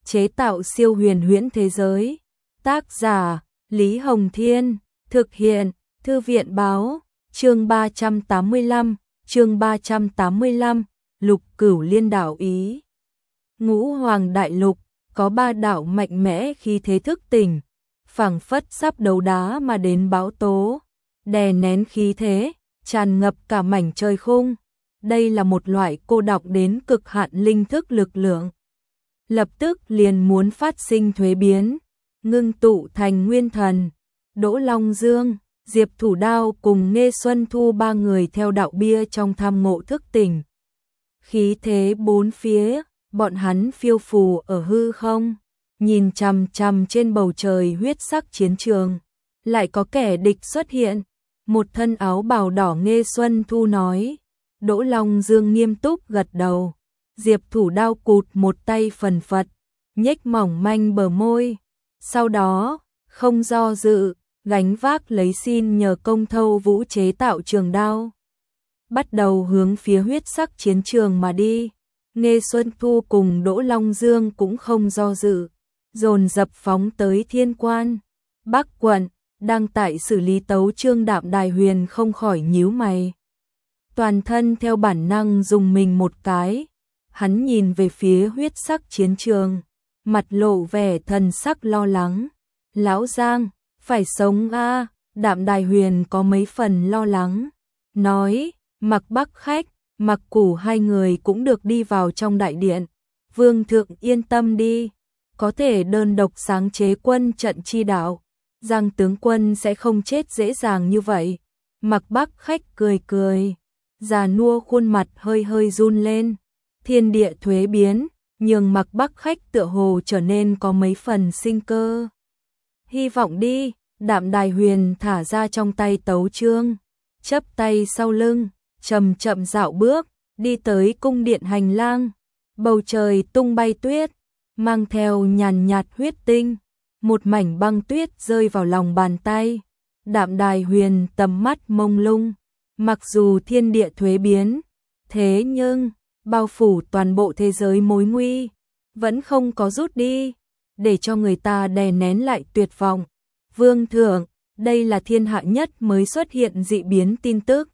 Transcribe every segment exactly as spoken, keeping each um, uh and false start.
chế tạo siêu huyền huyễn thế giới. Tác giả Lý Hồng Thiên, thực hiện Thư viện Báo, chương ba trăm tám mươi lăm, chương ba trăm tám mươi lăm, Lục Cửu Liên đảo Ý. Ngũ Hoàng Đại Lục, có ba đảo mạnh mẽ khi thế thức tỉnh, phảng phất sắp đấu đá mà đến bão tố, đè nén khí thế, tràn ngập cả mảnh trời khung. Đây là một loại cô đọng đến cực hạn linh thức lực lượng. Lập tức liền muốn phát sinh thuế biến, ngưng tụ thành nguyên thần. Đỗ Long Dương, Diệp Thủ Đao cùng Nghê Xuân Thu ba người theo đạo bia trong tham ngộ thức tỉnh. Khí thế bốn phía, bọn hắn phiêu phù ở hư không, nhìn chằm chằm trên bầu trời huyết sắc chiến trường. Lại có kẻ địch xuất hiện, một thân áo bào đỏ Nghê Xuân Thu nói. Đỗ Long Dương nghiêm túc gật đầu. Diệp Thủ Đao cụt một tay phần phật, nhếch mỏng manh bờ môi. Sau đó, không do dự, gánh vác lấy xin nhờ công thâu vũ chế tạo trường đao. Bắt đầu hướng phía huyết sắc chiến trường mà đi. Nghê Xuân Thu cùng Đỗ Long Dương cũng không do dự, dồn dập phóng tới Thiên Quan. Bắc quận, đang tại xử lý tấu chương Đạm Đài Huyền không khỏi nhíu mày. Toàn thân theo bản năng dùng mình một cái, hắn nhìn về phía huyết sắc chiến trường, mặt lộ vẻ thần sắc lo lắng. Lão Giang, phải sống a à, Đạm Đài Huyền có mấy phần lo lắng, nói, Mặc Bắc Khách, Mặc Củ hai người cũng được đi vào trong đại điện. Vương thượng yên tâm đi, có thể đơn độc sáng chế quân trận chi đạo, Giang tướng quân sẽ không chết dễ dàng như vậy. Mặc Bắc Khách cười cười, già nua khuôn mặt hơi hơi run lên. Thiên địa thuế biến, nhường Mặc Bắc Khách tựa hồ trở nên có mấy phần sinh cơ. Hy vọng đi. Đạm Đài Huyền thả ra trong tay tấu chương, chắp tay sau lưng, chậm chậm dạo bước, đi tới cung điện hành lang. Bầu trời tung bay tuyết, mang theo nhàn nhạt huyết tinh, một mảnh băng tuyết rơi vào lòng bàn tay. Đạm Đài Huyền tầm mắt mông lung, mặc dù thiên địa thuế biến, thế nhưng bao phủ toàn bộ thế giới mối nguy vẫn không có rút đi, để cho người ta đè nén lại tuyệt vọng. Vương thượng, đây là thiên hạ nhất mới xuất hiện dị biến tin tức.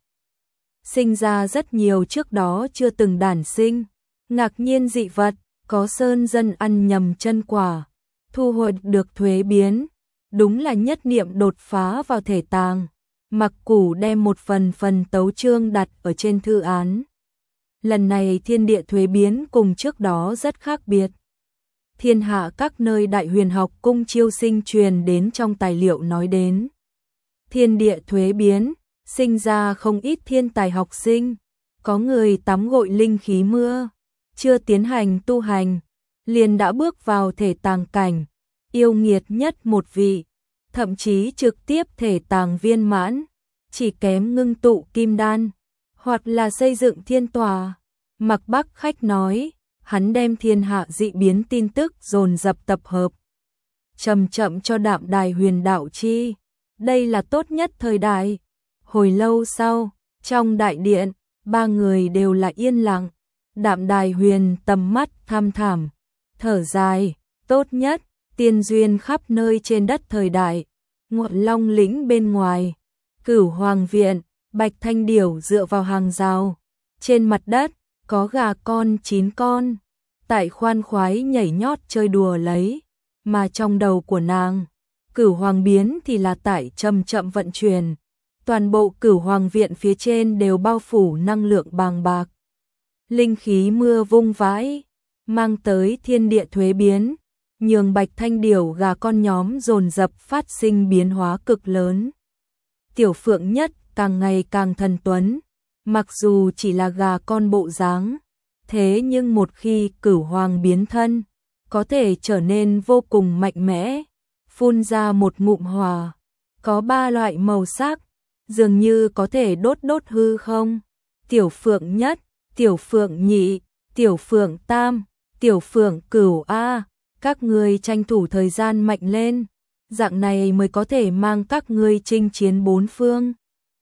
Sinh ra rất nhiều trước đó chưa từng đản sinh, ngạc nhiên dị vật, có sơn dân ăn nhầm chân quả, thu hồi được thuế biến, đúng là nhất niệm đột phá vào thể tàng. Mặc Củ đem một phần phần tấu chương đặt ở trên thư án. Lần này thiên địa thuế biến cùng trước đó rất khác biệt. Thiên hạ các nơi Đại Huyền học cung chiêu sinh truyền đến trong tài liệu nói đến. Thiên địa thuế biến, sinh ra không ít thiên tài học sinh, có người tắm gội linh khí mưa, chưa tiến hành tu hành, liền đã bước vào thể tàng cảnh, yêu nghiệt nhất một vị, thậm chí trực tiếp thể tàng viên mãn, chỉ kém ngưng tụ kim đan, hoặc là xây dựng thiên tòa. Mặc Bắc Khách nói, hắn đem thiên hạ dị biến tin tức dồn dập tập hợp, chậm chậm cho Đạm Đài Huyền đạo chi. Đây là tốt nhất thời đại. Hồi lâu sau, trong đại điện, ba người đều là yên lặng. Đạm Đài Huyền tầm mắt thăm thẳm, thở dài, tốt nhất, tiên duyên khắp nơi trên đất thời đại. Ngọn Long lĩnh bên ngoài, Cửu Hoàng viện, Bạch Thanh Điểu dựa vào hàng rào, trên mặt đất có gà con chín con, tại khoan khoái nhảy nhót chơi đùa lấy, mà trong đầu của nàng, Cửu Hoàng biến thì là tại chậm chậm vận chuyển. Toàn bộ Cửu Hoàng viện phía trên đều bao phủ năng lượng bàng bạc. Linh khí mưa vung vãi, mang tới thiên địa thuế biến, nhường Bạch Thanh Điểu gà con nhóm dồn dập phát sinh biến hóa cực lớn. Tiểu Phượng Nhất càng ngày càng thần tuấn, mặc dù chỉ là gà con bộ dáng, thế nhưng một khi Cửu Hoàng biến thân, có thể trở nên vô cùng mạnh mẽ, phun ra một ngụm hỏa, có ba loại màu sắc, dường như có thể đốt đốt hư không. Tiểu Phượng Nhất, Tiểu Phượng Nhị, Tiểu Phượng Tam, Tiểu Phượng Cửu a, các ngươi tranh thủ thời gian mạnh lên, dạng này mới có thể mang các ngươi chinh chiến bốn phương.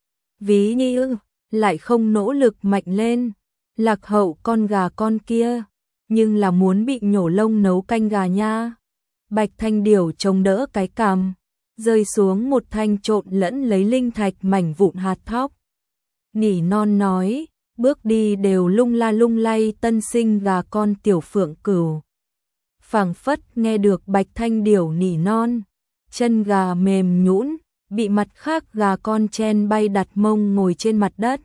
Ví như lại không nỗ lực mạnh lên, lạc hậu con gà con kia, nhưng là muốn bị nhổ lông nấu canh gà nha. Bạch Thanh Điểu chống đỡ cái cằm, rơi xuống một thanh trộn lẫn lấy linh thạch mảnh vụn hạt thóc. Nỉ non nói, bước đi đều lung la lung lay tân sinh gà con tiểu phượng cửu. Phảng phất nghe được Bạch Thanh Điểu nỉ non, chân gà mềm nhũn, bị mặt khác gà con chen bay đặt mông ngồi trên mặt đất.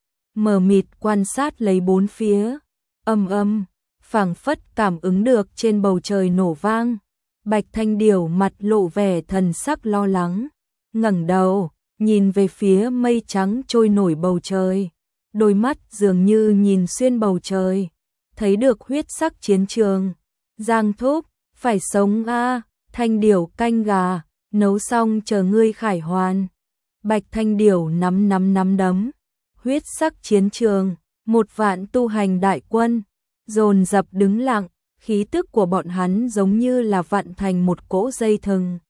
Mờ mịt quan sát lấy bốn phía, âm âm, phảng phất cảm ứng được trên bầu trời nổ vang. Bạch Thanh Điểu mặt lộ vẻ thần sắc lo lắng, ngẩng đầu, nhìn về phía mây trắng trôi nổi bầu trời, đôi mắt dường như nhìn xuyên bầu trời, thấy được huyết sắc chiến trường. Giang thúc, phải sống a, Thanh Điểu canh gà, nấu xong chờ ngươi khải hoàn. Bạch Thanh Điểu nắm nắm nắm đấm, huyết sắc chiến trường, một vạn tu hành đại quân, dồn dập đứng lặng, khí tức của bọn hắn giống như là vặn thành một cỗ dây thừng.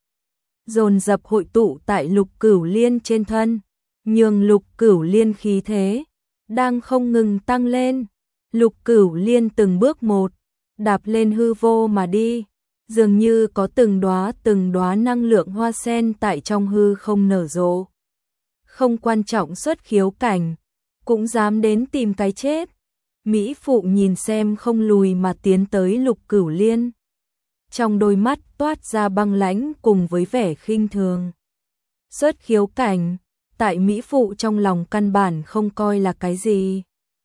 Dồn dập hội tụ tại Lục Cửu Liên trên thân, nhường Lục Cửu Liên khí thế đang không ngừng tăng lên. Lục Cửu Liên từng bước một, đạp lên hư vô mà đi, dường như có từng đóa từng đóa năng lượng hoa sen tại trong hư không nở rộ. Không quan trọng xuất khiếu cảnh, cũng dám đến tìm cái chết. Mỹ Phụ nhìn xem không lùi mà tiến tới Lục Cửu Liên. Trong đôi mắt toát ra băng lãnh cùng với vẻ khinh thường. Xuất khiếu cảnh, tại Mỹ Phụ trong lòng căn bản không coi là cái gì.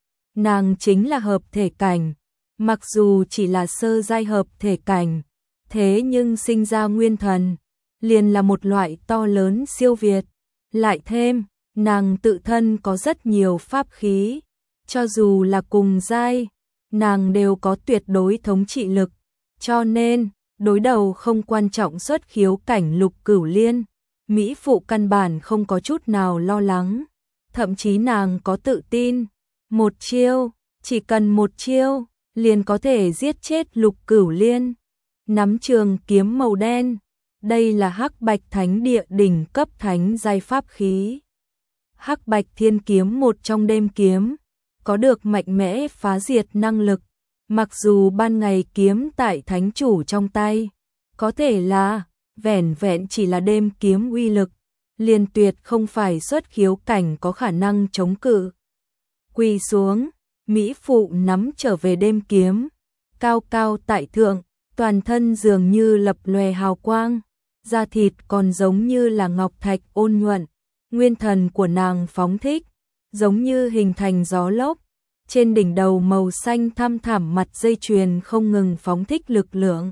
Nàng chính là hợp thể cảnh, mặc dù chỉ là sơ giai hợp thể cảnh, thế nhưng sinh ra nguyên thần, liền là một loại to lớn siêu việt. Lại thêm, nàng tự thân có rất nhiều pháp khí, cho dù là cùng giai, nàng đều có tuyệt đối thống trị lực, cho nên, đối đầu không quan trọng xuất khiếu cảnh Lục Cửu Liên, Mỹ Phụ căn bản không có chút nào lo lắng, thậm chí nàng có tự tin, một chiêu, chỉ cần một chiêu, liền có thể giết chết Lục Cửu Liên. Nắm trường kiếm màu đen, đây là Hắc Bạch Thánh Địa đỉnh cấp thánh giai pháp khí. Hắc Bạch Thiên Kiếm một trong đêm kiếm, có được mạnh mẽ phá diệt năng lực, mặc dù ban ngày kiếm tại thánh chủ trong tay, có thể là vẻn vẹn chỉ là đêm kiếm uy lực, liền tuyệt không phải xuất khiếu cảnh có khả năng chống cự. Quỳ xuống, Mỹ Phụ nắm trở về đêm kiếm, cao cao tại thượng, toàn thân dường như lập lòe hào quang, da thịt còn giống như là ngọc thạch ôn nhuận, nguyên thần của nàng phóng thích, giống như hình thành gió lốc, trên đỉnh đầu màu xanh thăm thẳm mặt dây chuyền không ngừng phóng thích lực lượng.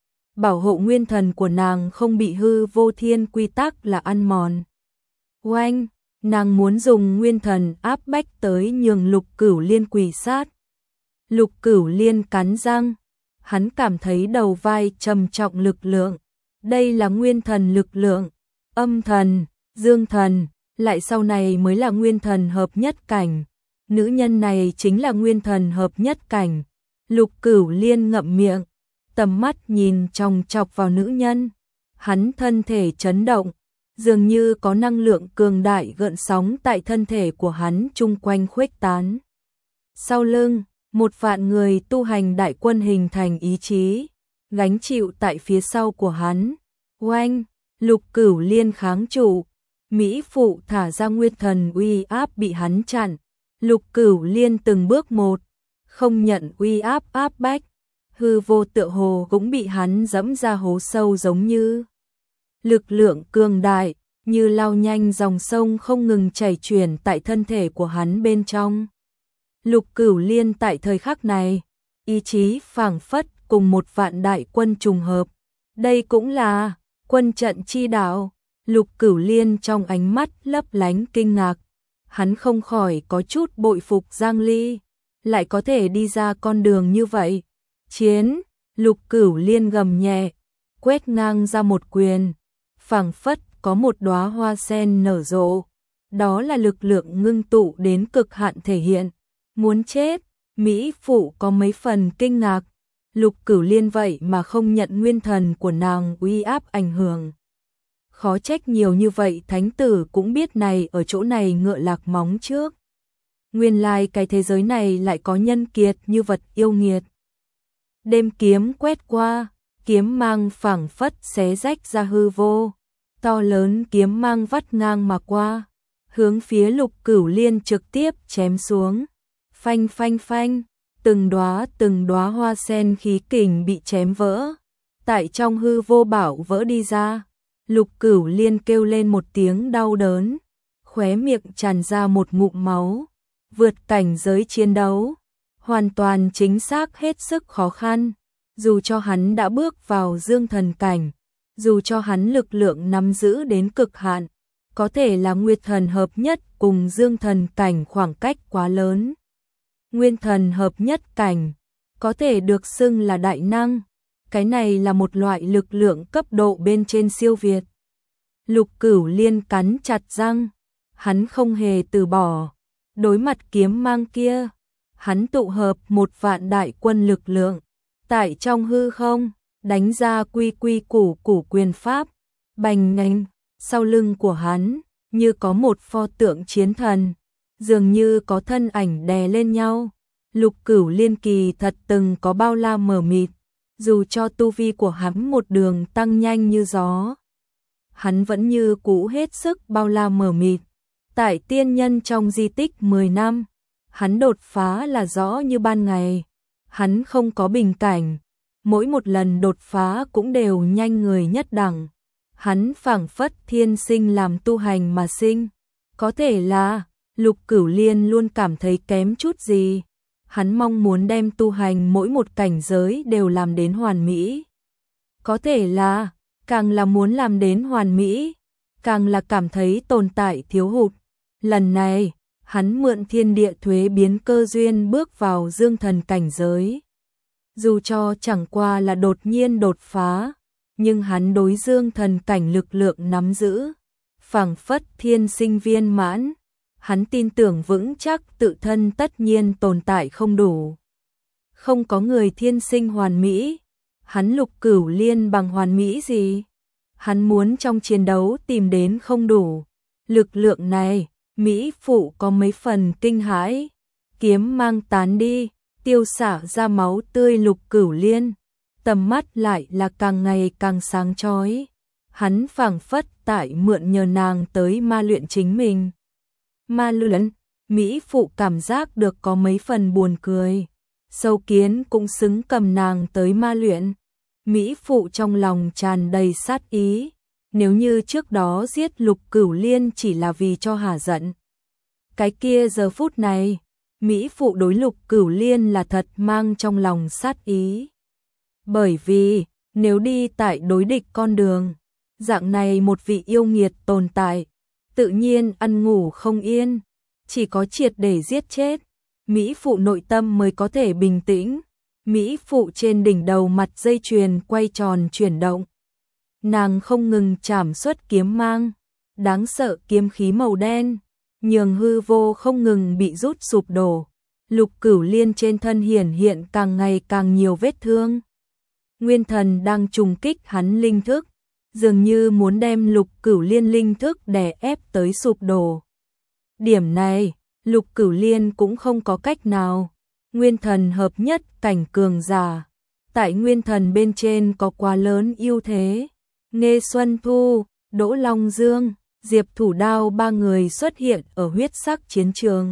Bảo hộ nguyên thần của nàng không bị hư vô thiên quy tắc là ăn mòn. Oanh, nàng muốn dùng nguyên thần áp bách tới nhường Lục Cửu Liên quỳ sát. Lục Cửu Liên cắn răng, hắn cảm thấy đầu vai trầm trọng lực lượng, đây là nguyên thần lực lượng, âm thần, dương thần, lại sau này mới là nguyên thần hợp nhất cảnh. Nữ nhân này chính là nguyên thần hợp nhất cảnh. Lục Cửu Liên ngậm miệng, tầm mắt nhìn chòng chọc vào nữ nhân, hắn thân thể chấn động, dường như có năng lượng cường đại gợn sóng tại thân thể của hắn chung quanh khuếch tán. Sau lưng, một vạn người tu hành đại quân hình thành ý chí, gánh chịu tại phía sau của hắn. Oanh, Lục Cửu Liên kháng trụ, Mỹ Phụ thả ra nguyên thần uy áp bị hắn chặn. Lục Cửu Liên từng bước một, không nhận uy áp áp bách, hư vô tựa hồ cũng bị hắn dẫm ra hố sâu giống như. Lực lượng cường đại, như lao nhanh dòng sông không ngừng chảy chuyển tại thân thể của hắn bên trong. Lục Cửu Liên tại thời khắc này, ý chí phảng phất cùng một vạn đại quân trùng hợp. Đây cũng là quân trận chi đạo. Lục Cửu Liên trong ánh mắt lấp lánh kinh ngạc. Hắn không khỏi có chút bội phục Giang Ly, lại có thể đi ra con đường như vậy. Chiến, Lục Cửu Liên gầm nhẹ, quét ngang ra một quyền, phảng phất có một đóa hoa sen nở rộ. Đó là lực lượng ngưng tụ đến cực hạn thể hiện. Muốn chết, Mỹ Phụ có mấy phần kinh ngạc. Lục Cửu Liên vậy mà không nhận nguyên thần của nàng uy áp ảnh hưởng. Khó trách nhiều như vậy thánh tử cũng biết này ở chỗ này ngựa lạc móng trước. Nguyên lai cái thế giới này lại có nhân kiệt như vật yêu nghiệt. Đêm kiếm quét qua, kiếm mang phảng phất xé rách ra hư vô, to lớn kiếm mang vắt ngang mà qua, hướng phía Lục Cửu Liên trực tiếp chém xuống. Phanh phanh phanh, từng đóa từng đóa hoa sen khí kình bị chém vỡ, tại trong hư vô bảo vỡ đi ra. Lục Cửu Liên kêu lên một tiếng đau đớn, khóe miệng tràn ra một ngụm máu. Vượt cảnh giới chiến đấu, hoàn toàn chính xác hết sức khó khăn. Dù cho hắn đã bước vào dương thần cảnh, dù cho hắn lực lượng nắm giữ đến cực hạn, có thể là Nguyên thần hợp nhất cùng dương thần cảnh khoảng cách quá lớn. Nguyên thần hợp nhất cảnh, có thể được xưng là đại năng. Cái này là một loại lực lượng cấp độ bên trên siêu việt. Lục Cửu Liên cắn chặt răng, hắn không hề từ bỏ. Đối mặt kiếm mang kia, hắn tụ hợp một vạn đại quân lực lượng, tại trong hư không, đánh ra quy quy củ củ quyền pháp, bành nành, sau lưng của hắn, như có một pho tượng chiến thần, dường như có thân ảnh đè lên nhau. Lục Cửu Liên kỳ thật từng có bao la mờ mịt, dù cho tu vi của hắn một đường tăng nhanh như gió, hắn vẫn như cũ hết sức bao la mờ mịt. Tại tiên nhân trong di tích mười năm, hắn đột phá là rõ như ban ngày. Hắn không có bình cảnh, mỗi một lần đột phá cũng đều nhanh người nhất đẳng. Hắn phảng phất thiên sinh làm tu hành mà sinh. Có thể là, Lục Cửu Liên luôn cảm thấy kém chút gì. Hắn mong muốn đem tu hành mỗi một cảnh giới đều làm đến hoàn mỹ. Có thể là, càng là muốn làm đến hoàn mỹ, càng là cảm thấy tồn tại thiếu hụt. Lần này, hắn mượn thiên địa thuế biến cơ duyên bước vào dương thần cảnh giới. Dù cho chẳng qua là đột nhiên đột phá, nhưng hắn đối dương thần cảnh lực lượng nắm giữ, phảng phất thiên sinh viên mãn. Hắn tin tưởng vững chắc tự thân tất nhiên tồn tại không đủ. Không có người thiên sinh hoàn mỹ, hắn Lục Cửu Liên bằng hoàn mỹ gì? Hắn muốn trong chiến đấu tìm đến không đủ. Lực lượng này, Mỹ Phụ có mấy phần kinh hãi. Kiếm mang tán đi, tiêu xả ra máu tươi Lục Cửu Liên. Tầm mắt lại là càng ngày càng sáng chói. Hắn phảng phất tại mượn nhờ nàng tới ma luyện chính mình. Ma luyện, Mỹ Phụ cảm giác được có mấy phần buồn cười. Sâu Kiến cũng xứng cầm nàng tới ma luyện. Mỹ Phụ trong lòng tràn đầy sát ý. Nếu như trước đó giết Lục Cửu Liên chỉ là vì cho hả giận, cái kia giờ phút này, Mỹ Phụ đối Lục Cửu Liên là thật mang trong lòng sát ý. Bởi vì, nếu đi tại đối địch con đường, dạng này một vị yêu nghiệt tồn tại, tự nhiên ăn ngủ không yên, chỉ có triệt để giết chết, Mỹ Phụ nội tâm mới có thể bình tĩnh. Mỹ Phụ trên đỉnh đầu mặt dây chuyền quay tròn chuyển động. Nàng không ngừng chảm xuất kiếm mang, đáng sợ kiếm khí màu đen, nhường hư vô không ngừng bị rút sụp đổ. Lục Cửu Liên trên thân hiển hiện càng ngày càng nhiều vết thương. Nguyên thần đang trùng kích hắn linh thức, dường như muốn đem Lục Cửu Liên linh thức đè ép tới sụp đổ. Điểm này, Lục Cửu Liên cũng không có cách nào. Nguyên thần hợp nhất cảnh cường giả, tại nguyên thần bên trên có quá lớn ưu thế. Nghê Xuân Thu, Đỗ Long Dương, Diệp Thủ Đao ba người xuất hiện ở huyết sắc chiến trường.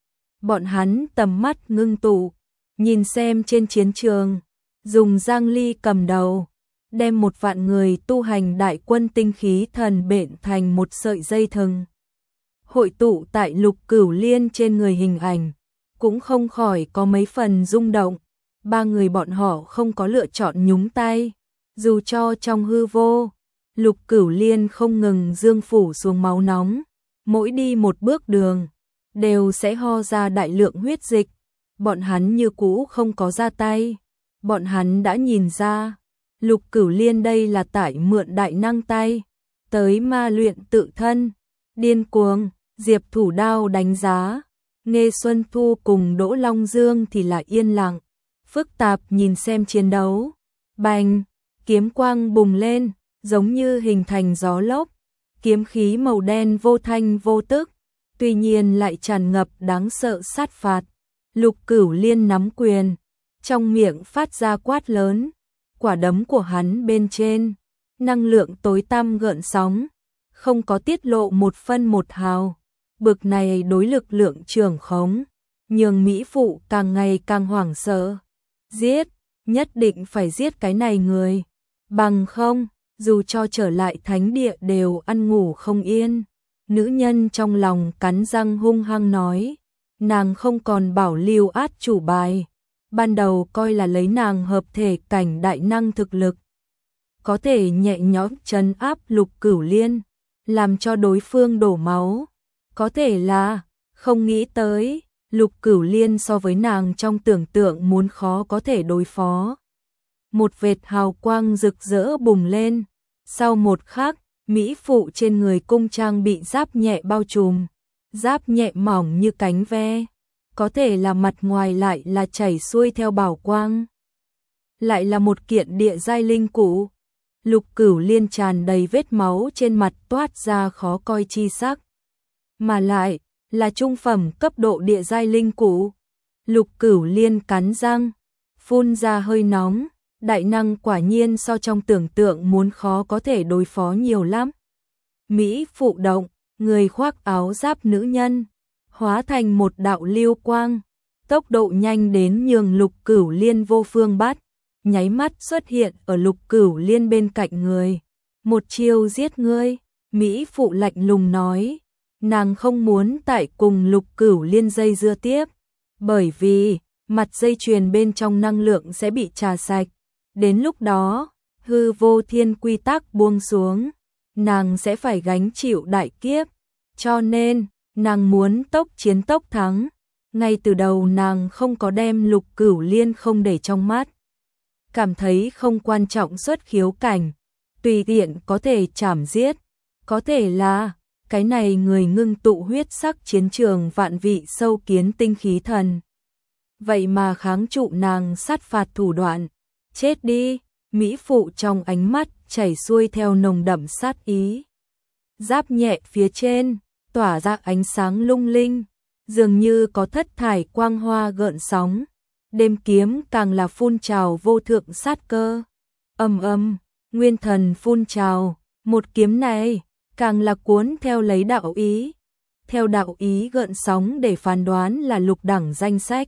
Bọn hắn tầm mắt ngưng tụ, nhìn xem trên chiến trường, dùng Giang Ly cầm đầu, đem một vạn người tu hành đại quân tinh khí thần bện thành một sợi dây thừng. Hội tụ tại Lục Cửu Liên trên người hình ảnh, cũng không khỏi có mấy phần rung động. Ba người bọn họ không có lựa chọn nhúng tay, dù cho trong hư vô, Lục Cửu Liên không ngừng dương phủ xuống máu nóng, mỗi đi một bước đường, đều sẽ ho ra đại lượng huyết dịch. Bọn hắn như cũ không có ra tay, bọn hắn đã nhìn ra, Lục Cửu Liên đây là tại mượn đại năng tay, tới ma luyện tự thân. Điên cuồng, Diệp Thủ Đao đánh giá, Nghê Xuân Thu cùng Đỗ Long Dương thì là yên lặng, phức tạp nhìn xem chiến đấu. Bành, kiếm quang bùng lên, giống như hình thành gió lốc, kiếm khí màu đen vô thanh vô tức, tuy nhiên lại tràn ngập đáng sợ sát phạt. Lục Cửu Liên nắm quyền, trong miệng phát ra quát lớn, quả đấm của hắn bên trên, năng lượng tối tăm gợn sóng, không có tiết lộ một phân một hào, bực này đối lực lượng trưởng khống, nhường Mỹ Phụ càng ngày càng hoảng sợ. Giết, nhất định phải giết cái này người, bằng không, dù cho trở lại thánh địa đều ăn ngủ không yên. Nữ nhân trong lòng cắn răng hung hăng nói, nàng không còn bảo lưu át chủ bài, ban đầu coi là lấy nàng hợp thể cảnh đại năng thực lực, có thể nhẹ nhõm trấn áp Lục Cửu Liên, làm cho đối phương đổ máu, có thể là không nghĩ tới, Lục Cửu Liên so với nàng trong tưởng tượng muốn khó có thể đối phó. Một vệt hào quang rực rỡ bùng lên, sau một khắc, Mỹ Phụ trên người cung trang bị giáp nhẹ bao trùm, giáp nhẹ mỏng như cánh ve, có thể là mặt ngoài lại là chảy xuôi theo bảo quang. Lại là một kiện địa giai linh cụ, Lục Cửu Liên tràn đầy vết máu trên mặt toát ra khó coi chi sắc. Mà lại, là trung phẩm cấp độ địa giai linh cụ. Lục Cửu Liên cắn răng, phun ra hơi nóng, đại năng quả nhiên so trong tưởng tượng muốn khó có thể đối phó nhiều lắm. Mỹ Phụ động, người khoác áo giáp nữ nhân, hóa thành một đạo lưu quang, tốc độ nhanh đến nhường Lục Cửu Liên vô phương bắt, nháy mắt xuất hiện ở Lục Cửu Liên bên cạnh người. Một chiêu giết ngươi, Mỹ Phụ lạnh lùng nói, nàng không muốn tại cùng Lục Cửu Liên dây dưa tiếp, bởi vì mặt dây chuyền bên trong năng lượng sẽ bị trà sạch. Đến lúc đó, hư vô thiên quy tắc buông xuống, nàng sẽ phải gánh chịu đại kiếp, cho nên, nàng muốn tốc chiến tốc thắng. Ngay từ đầu nàng không có đem Lục Cửu Liên không để trong mắt, cảm thấy không quan trọng xuất khiếu cảnh, tùy tiện có thể chảm giết, có thể là cái này người ngưng tụ huyết sắc chiến trường vạn vị sâu kiến tinh khí thần. Vậy mà kháng trụ nàng sát phạt thủ đoạn, chết đi, Mỹ Phụ trong ánh mắt chảy xuôi theo nồng đậm sát ý. Giáp nhẹ phía trên, tỏa ra ánh sáng lung linh, dường như có thất thải quang hoa gợn sóng. Đêm kiếm càng là phun trào vô thượng sát cơ. Ầm ầm, nguyên thần phun trào, một kiếm này càng là cuốn theo lấy đạo ý. Theo đạo ý gợn sóng để phán đoán là lục đẳng danh sách.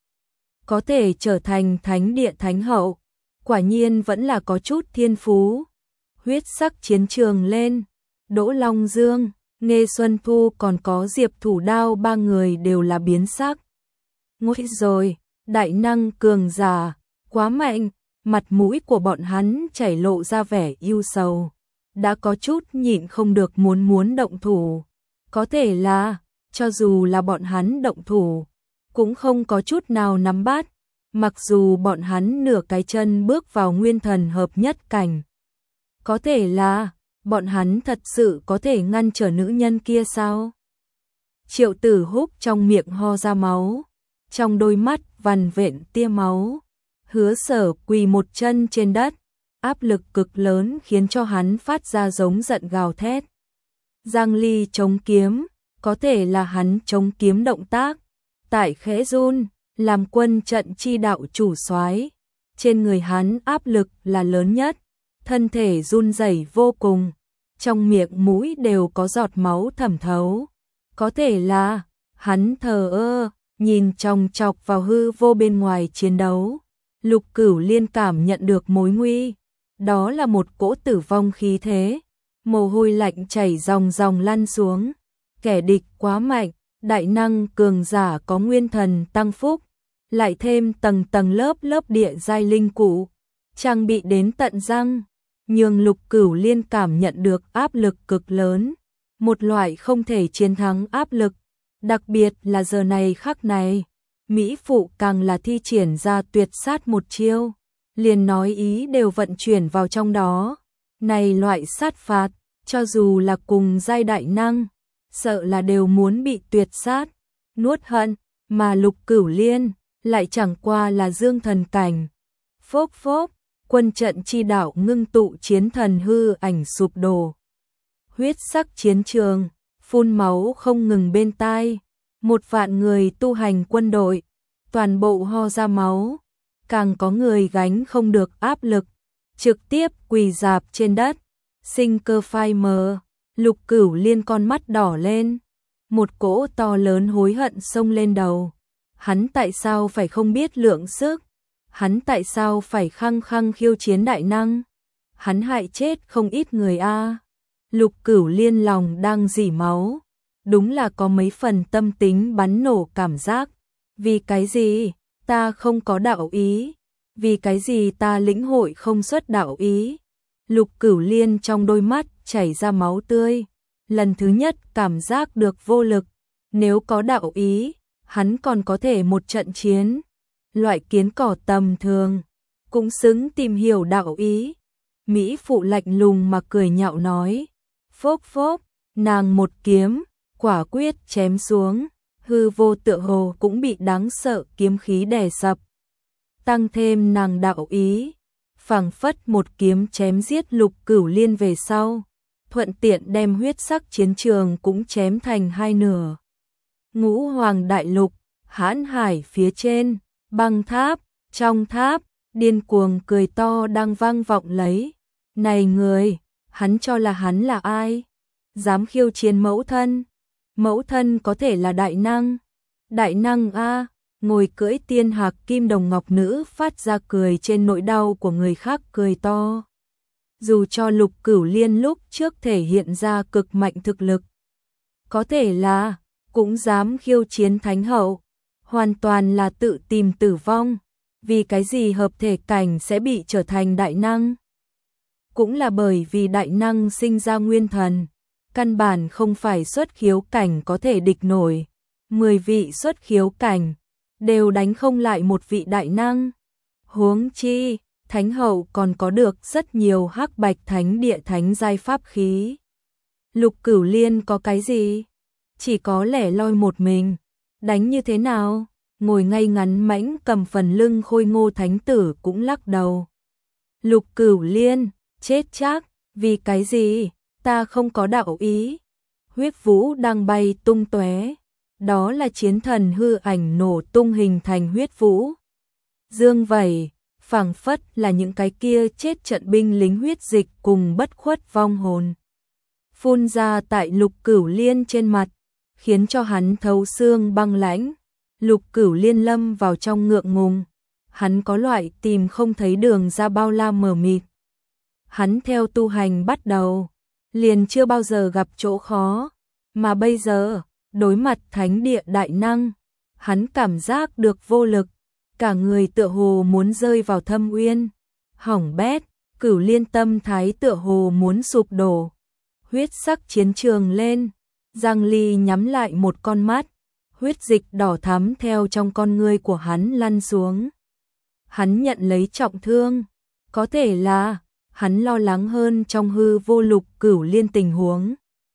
Có thể trở thành thánh địa thánh hậu, quả nhiên vẫn là có chút thiên phú. Huyết sắc chiến trường lên, Đỗ Long Dương, Nghê Xuân Thu còn có Diệp Thủ Đao ba người đều là biến sắc. Ngôi rồi, đại năng cường giả, quá mạnh, mặt mũi của bọn hắn chảy lộ ra vẻ yêu sầu. Đã có chút nhịn không được muốn muốn động thủ. Có thể là, cho dù là bọn hắn động thủ, cũng không có chút nào nắm bắt. Mặc dù bọn hắn nửa cái chân bước vào nguyên thần hợp nhất cảnh. Có thể là, bọn hắn thật sự có thể ngăn trở nữ nhân kia sao? Triệu Tử Húc trong miệng ho ra máu, trong đôi mắt vằn vện tia máu. Hứa Sở quỳ một chân trên đất, áp lực cực lớn khiến cho hắn phát ra giống giận gào thét. Giang Ly chống kiếm, có thể là hắn chống kiếm động tác, tại khẽ run, làm quân trận chi đạo chủ soái, trên người hắn áp lực là lớn nhất, thân thể run rẩy vô cùng, trong miệng mũi đều có giọt máu thẩm thấu. Có thể là hắn thờ ơ, nhìn chòng chọc vào hư vô bên ngoài chiến đấu. Lục Cửu Liên cảm nhận được mối nguy, đó là một cỗ tử vong khí thế, mồ hôi lạnh chảy ròng ròng lăn xuống. Kẻ địch quá mạnh, đại năng cường giả có nguyên thần tăng phúc, lại thêm tầng tầng lớp lớp địa giai linh cụ, trang bị đến tận răng, nhường Lục Cửu Liên cảm nhận được áp lực cực lớn, một loại không thể chiến thắng áp lực, đặc biệt là giờ này khắc này. Mỹ Phụ càng là thi triển ra tuyệt sát một chiêu, liền nói ý đều vận chuyển vào trong đó. Này loại sát phạt, cho dù là cùng giai đại năng, sợ là đều muốn bị tuyệt sát, nuốt hận, mà Lục Cửu Liên lại chẳng qua là dương thần cảnh. Phốc phốc, quân trận chi đạo ngưng tụ chiến thần hư ảnh sụp đổ. Huyết sắc chiến trường, phun máu không ngừng bên tai. Một vạn người tu hành quân đội, toàn bộ ho ra máu, càng có người gánh không được áp lực, trực tiếp quỳ rạp trên đất, sinh cơ phai mờ. Lục Cửu Liên con mắt đỏ lên, một cỗ to lớn hối hận xông lên đầu. Hắn tại sao phải không biết lượng sức? Hắn tại sao phải khăng khăng khiêu chiến đại năng? Hắn hại chết không ít người a. Lục Cửu Liên lòng đang rỉ máu, đúng là có mấy phần tâm tính bắn nổ cảm giác. Vì cái gì ta không có đạo ý? Vì cái gì ta lĩnh hội không xuất đạo ý? Lục Cửu Liên trong đôi mắt chảy ra máu tươi, lần thứ nhất cảm giác được vô lực. Nếu có đạo ý, hắn còn có thể một trận chiến. Loại kiến cỏ tầm thường cũng xứng tìm hiểu đạo ý. Mỹ phụ lạnh lùng mà cười nhạo nói. Phốc phốc, nàng một kiếm, quả quyết chém xuống, hư vô tựa hồ cũng bị đáng sợ kiếm khí đè sập. Tăng thêm nàng đạo ý, phảng phất một kiếm chém giết Lục Cửu Liên về sau, thuận tiện đem huyết sắc chiến trường cũng chém thành hai nửa. Ngũ Hoàng Đại Lục, Hãn Hải phía trên, băng tháp, trong tháp, điên cuồng cười to đang vang vọng lấy. Này người, hắn cho là hắn là ai? Dám khiêu chiến mẫu thân? Mẫu thân có thể là đại năng? Đại năng a, ngồi cưỡi tiên hạc kim đồng ngọc nữ phát ra cười trên nỗi đau của người khác cười to. Dù cho Lục Cửu Liên lúc trước thể hiện ra cực mạnh thực lực, có thể là cũng dám khiêu chiến thánh hậu, hoàn toàn là tự tìm tử vong. Vì cái gì hợp thể cảnh sẽ bị trở thành đại năng? Cũng là bởi vì đại năng sinh ra nguyên thần, căn bản không phải xuất khiếu cảnh có thể địch nổi. Mười vị xuất khiếu cảnh đều đánh không lại một vị đại năng. Huống chi, thánh hậu còn có được rất nhiều hắc bạch thánh địa thánh giai pháp khí. Lục Cửu Liên có cái gì? Chỉ có lẻ loi một mình. Đánh như thế nào? Ngồi ngay ngắn mãnh cầm phần lưng khôi ngô thánh tử cũng lắc đầu. Lục Cửu Liên, chết chắc, vì cái gì? Ta không có đạo ý. Huyết vũ đang bay tung tóe, đó là chiến thần hư ảnh nổ tung hình thành huyết vũ. Dương vẩy, phảng phất là những cái kia chết trận binh lính huyết dịch cùng bất khuất vong hồn. Phun ra tại Lục Cửu Liên trên mặt, khiến cho hắn thấu xương băng lãnh. Lục Cửu Liên lâm vào trong ngượng ngùng, hắn có loại tìm không thấy đường ra bao la mờ mịt. Hắn theo tu hành bắt đầu, liền chưa bao giờ gặp chỗ khó, mà bây giờ, đối mặt thánh địa đại năng, hắn cảm giác được vô lực, cả người tựa hồ muốn rơi vào thâm uyên. Hỏng bét, Cửu Liên tâm thái tựa hồ muốn sụp đổ. Huyết sắc chiến trường lên, Giang Ly nhắm lại một con mắt, huyết dịch đỏ thắm theo trong con ngươi của hắn lăn xuống. Hắn nhận lấy trọng thương, có thể là hắn lo lắng hơn trong hư vô Lục Cửu Liên tình huống.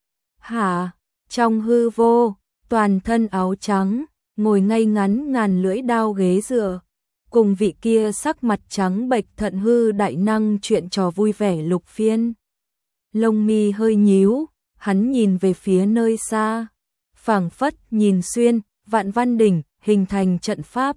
Hả? Trong hư vô, toàn thân áo trắng, ngồi ngay ngắn ngàn lưỡi đao ghế dựa, cùng vị kia sắc mặt trắng bệch thận hư đại năng chuyện trò vui vẻ Lục Phiên. Lông mi hơi nhíu, hắn nhìn về phía nơi xa, phảng phất nhìn xuyên vạn văn đỉnh hình thành trận pháp.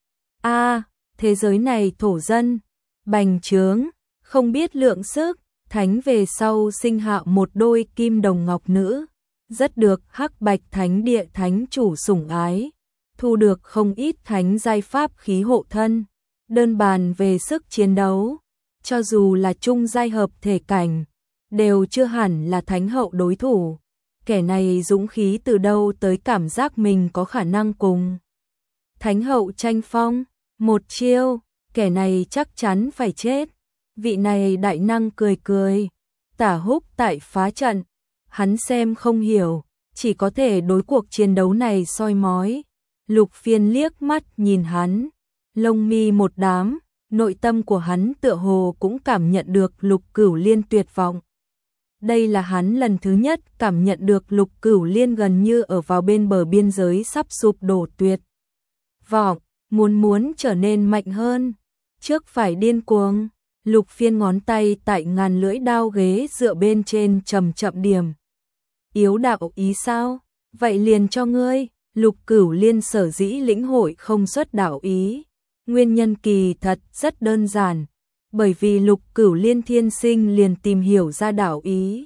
A, thế giới này thổ dân, bành trướng, không biết lượng sức, thánh về sau sinh hạ một đôi kim đồng ngọc nữ, rất được hắc bạch thánh địa thánh chủ sủng ái, thu được không ít thánh giai pháp khí hộ thân. Đơn bàn về sức chiến đấu, cho dù là trung giai hợp thể cảnh, đều chưa hẳn là thánh hậu đối thủ. Kẻ này dũng khí từ đâu tới cảm giác mình có khả năng cùng thánh hậu tranh phong, một chiêu, kẻ này chắc chắn phải chết. Vị này đại năng cười cười, Tả Húc tại phá trận, hắn xem không hiểu, chỉ có thể đối cuộc chiến đấu này soi mói. Lục Phiên liếc mắt nhìn hắn, lông mi một đám, nội tâm của hắn tựa hồ cũng cảm nhận được Lục Cửu Liên tuyệt vọng. Đây là hắn lần thứ nhất cảm nhận được Lục Cửu Liên gần như ở vào bên bờ biên giới sắp sụp đổ tuyệt vọng, muốn muốn trở nên mạnh hơn, trước phải điên cuồng. Lục Phiên ngón tay tại ngàn lưỡi đao ghế dựa bên trên chậm chậm điểm. Yếu đạo ý sao? Vậy liền cho ngươi. Lục Cửu Liên sở dĩ lĩnh hội không xuất đạo ý, Nguyên nhân kỳ thật rất đơn giản, bởi vì Lục Cửu Liên thiên sinh liền tìm hiểu ra đạo ý.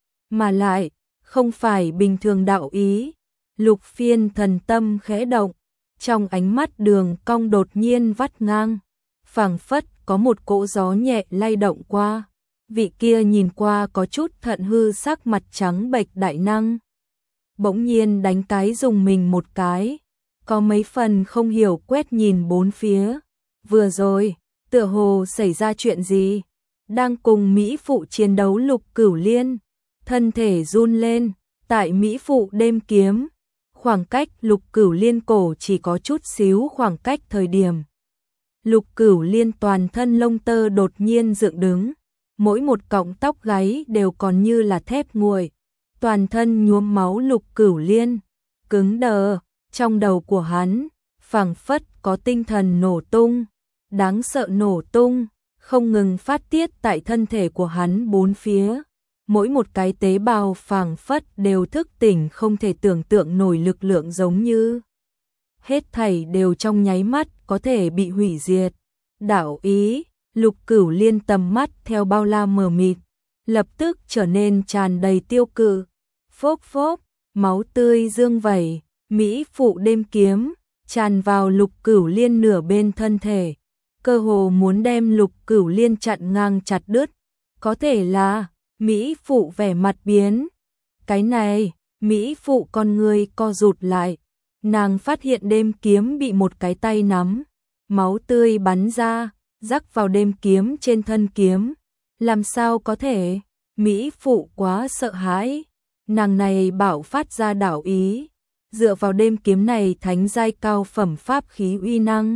Mà lại, không phải bình thường đạo ý. Lục Phiên thần tâm khẽ động, trong ánh mắt đường cong đột nhiên vắt ngang, phảng phất có một cỗ gió nhẹ lay động qua. Vị kia nhìn qua có chút thận hư sắc mặt trắng bệch đại năng. Bỗng nhiên đánh cái dùng mình một cái, có mấy phần không hiểu quét nhìn bốn phía. Vừa rồi, tựa hồ xảy ra chuyện gì? Đang cùng Mỹ Phụ chiến đấu Lục Cửu Liên, thân thể run lên, tại Mỹ Phụ đêm kiếm. Khoảng cách Lục Cửu Liên cổ chỉ có chút xíu khoảng cách thời điểm. Lục Cửu Liên toàn thân lông tơ đột nhiên dựng đứng, mỗi một cọng tóc gáy đều còn như là thép nguội, toàn thân nhuốm máu. Lục Cửu Liên cứng đờ, trong đầu của hắn phảng phất có tinh thần nổ tung, đáng sợ nổ tung, không ngừng phát tiết tại thân thể của hắn bốn phía. Mỗi một cái tế bào phảng phất đều thức tỉnh không thể tưởng tượng nổi lực lượng, giống như hết thảy đều trong nháy mắt có thể bị hủy diệt. Đạo ý, Lục Cửu Liên tầm mắt theo bao la mờ mịt, lập tức trở nên tràn đầy tiêu cự. Phốc phốc, máu tươi dương vẩy, Mỹ Phụ đêm kiếm tràn vào Lục Cửu Liên nửa bên thân thể, cơ hồ muốn đem Lục Cửu Liên chặn ngang chặt đứt. Có thể là Mỹ Phụ vẻ mặt biến. Cái này, Mỹ Phụ con người co rụt lại, nàng phát hiện đêm kiếm bị một cái tay nắm, máu tươi bắn ra, rắc vào đêm kiếm trên thân kiếm. Làm sao có thể? Mỹ Phụ quá sợ hãi, nàng này bảo phát ra đạo ý, dựa vào đêm kiếm này thánh giai cao phẩm pháp khí uy năng,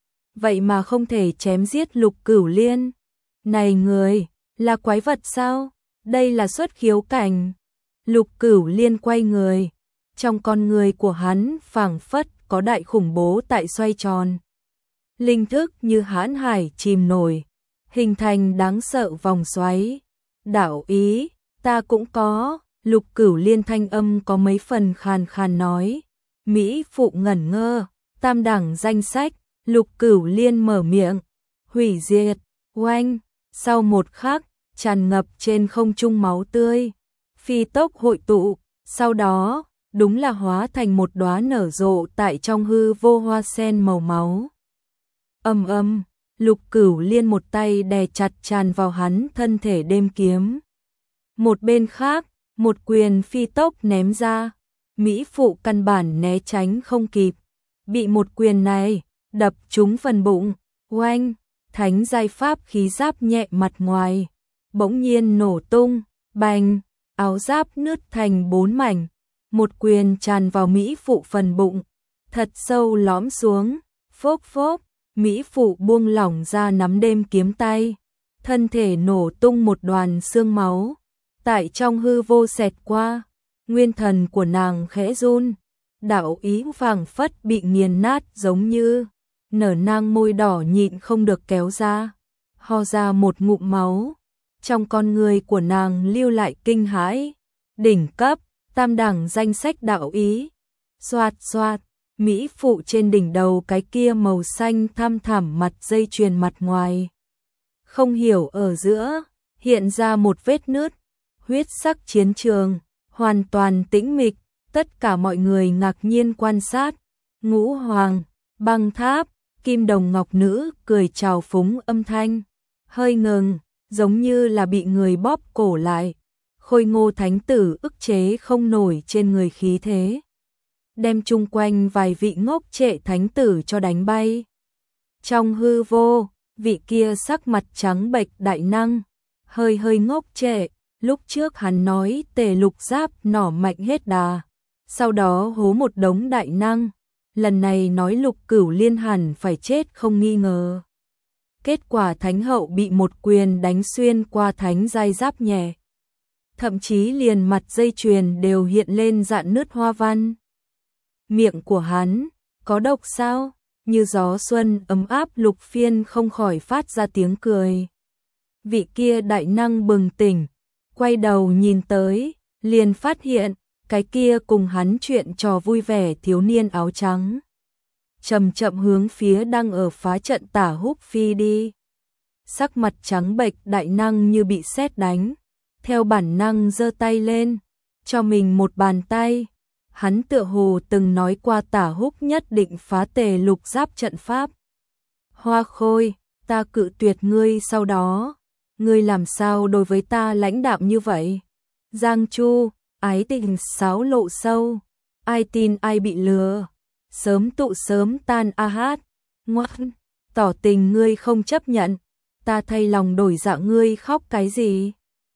vậy mà không thể chém giết Lục Cửu Liên. Này người, là quái vật sao? Đây là xuất khiếu cảnh. Lục Cửu Liên quay người, trong con người của hắn phảng phất có đại khủng bố tại xoay tròn. Linh thức như hãn hải chìm nổi, hình thành đáng sợ vòng xoáy. Đạo ý, ta cũng có. Lục Cửu Liên thanh âm có mấy phần khàn khàn nói. Mỹ Phụ ngẩn ngơ, tam đẳng danh sách. Lục Cửu Liên mở miệng, hủy diệt, oanh. Sau một khắc, tràn ngập trên không trung máu tươi, phi tốc hội tụ, sau đó, đúng là hóa thành một đóa nở rộ tại trong hư vô hoa sen màu máu. Âm âm, Lục Cửu Liên một tay đè chặt tràn vào hắn thân thể đêm kiếm. Một bên khác, một quyền phi tốc ném ra, Mỹ Phụ căn bản né tránh không kịp, bị một quyền này đập trúng phần bụng, oanh, thánh giai pháp khí giáp nhẹ mặt ngoài bỗng nhiên nổ tung, bành, áo giáp nứt thành bốn mảnh, một quyền tràn vào Mỹ Phụ phần bụng, thật sâu lõm xuống. Phốc phốc, Mỹ Phụ buông lỏng ra nắm đêm kiếm tay, thân thể nổ tung một đoàn xương máu, tại trong hư vô xẹt qua, nguyên thần của nàng khẽ run, đạo ý phảng phất bị nghiền nát, giống như nở nang môi đỏ nhịn không được kéo ra, ho ra một ngụm máu. Trong con người của nàng lưu lại kinh hãi. Đỉnh cấp, tam đẳng danh sách đạo ý. Xoạt xoạt, Mỹ Phụ trên đỉnh đầu cái kia màu xanh thăm thẳm mặt dây chuyền mặt ngoài. Không hiểu ở giữa, hiện ra một vết nứt. Huyết sắc chiến trường, hoàn toàn tĩnh mịch, tất cả mọi người ngạc nhiên quan sát. Ngũ Hoàng, Băng Tháp, Kim Đồng Ngọc Nữ cười chào phúng âm thanh, hơi ngừng, giống như là bị người bóp cổ lại. Khôi Ngô Thánh Tử ức chế không nổi trên người khí thế, đem chung quanh vài vị ngốc trệ thánh tử cho đánh bay. Trong hư vô, vị kia sắc mặt trắng bệch đại năng, hơi hơi ngốc trệ, lúc trước hắn nói Tề Lục Giáp nỏ mạnh hết đà, sau đó hố một đống đại năng, lần này nói Lục Cửu Liên hẳn phải chết không nghi ngờ. Kết quả Thánh Hậu bị một quyền đánh xuyên qua thánh giai giáp nhẹ, thậm chí liền mặt dây chuyền đều hiện lên dạn nứt hoa văn. Miệng của hắn có độc sao? Như gió xuân ấm áp. Lục Phiên không khỏi phát ra tiếng cười. Vị kia đại năng bừng tỉnh, quay đầu nhìn tới, liền phát hiện cái kia cùng hắn chuyện trò vui vẻ thiếu niên áo trắng chậm chậm hướng phía đang ở phá trận Tả Húc phi đi. Sắc mặt trắng bệch đại năng như bị sét đánh, theo bản năng giơ tay lên, cho mình một bàn tay. Hắn tựa hồ từng nói qua Tả Húc nhất định phá Tề Lục giáp trận pháp. Hoa Khôi, ta cự tuyệt ngươi sau đó, ngươi làm sao đối với ta lãnh đạm như vậy? Giang Chu, ái tình xáo lộ sâu, ai tin ai bị lừa, sớm tụ sớm tan a hát, ngoan, tỏ tình ngươi không chấp nhận, ta thay lòng đổi dạ ngươi khóc cái gì?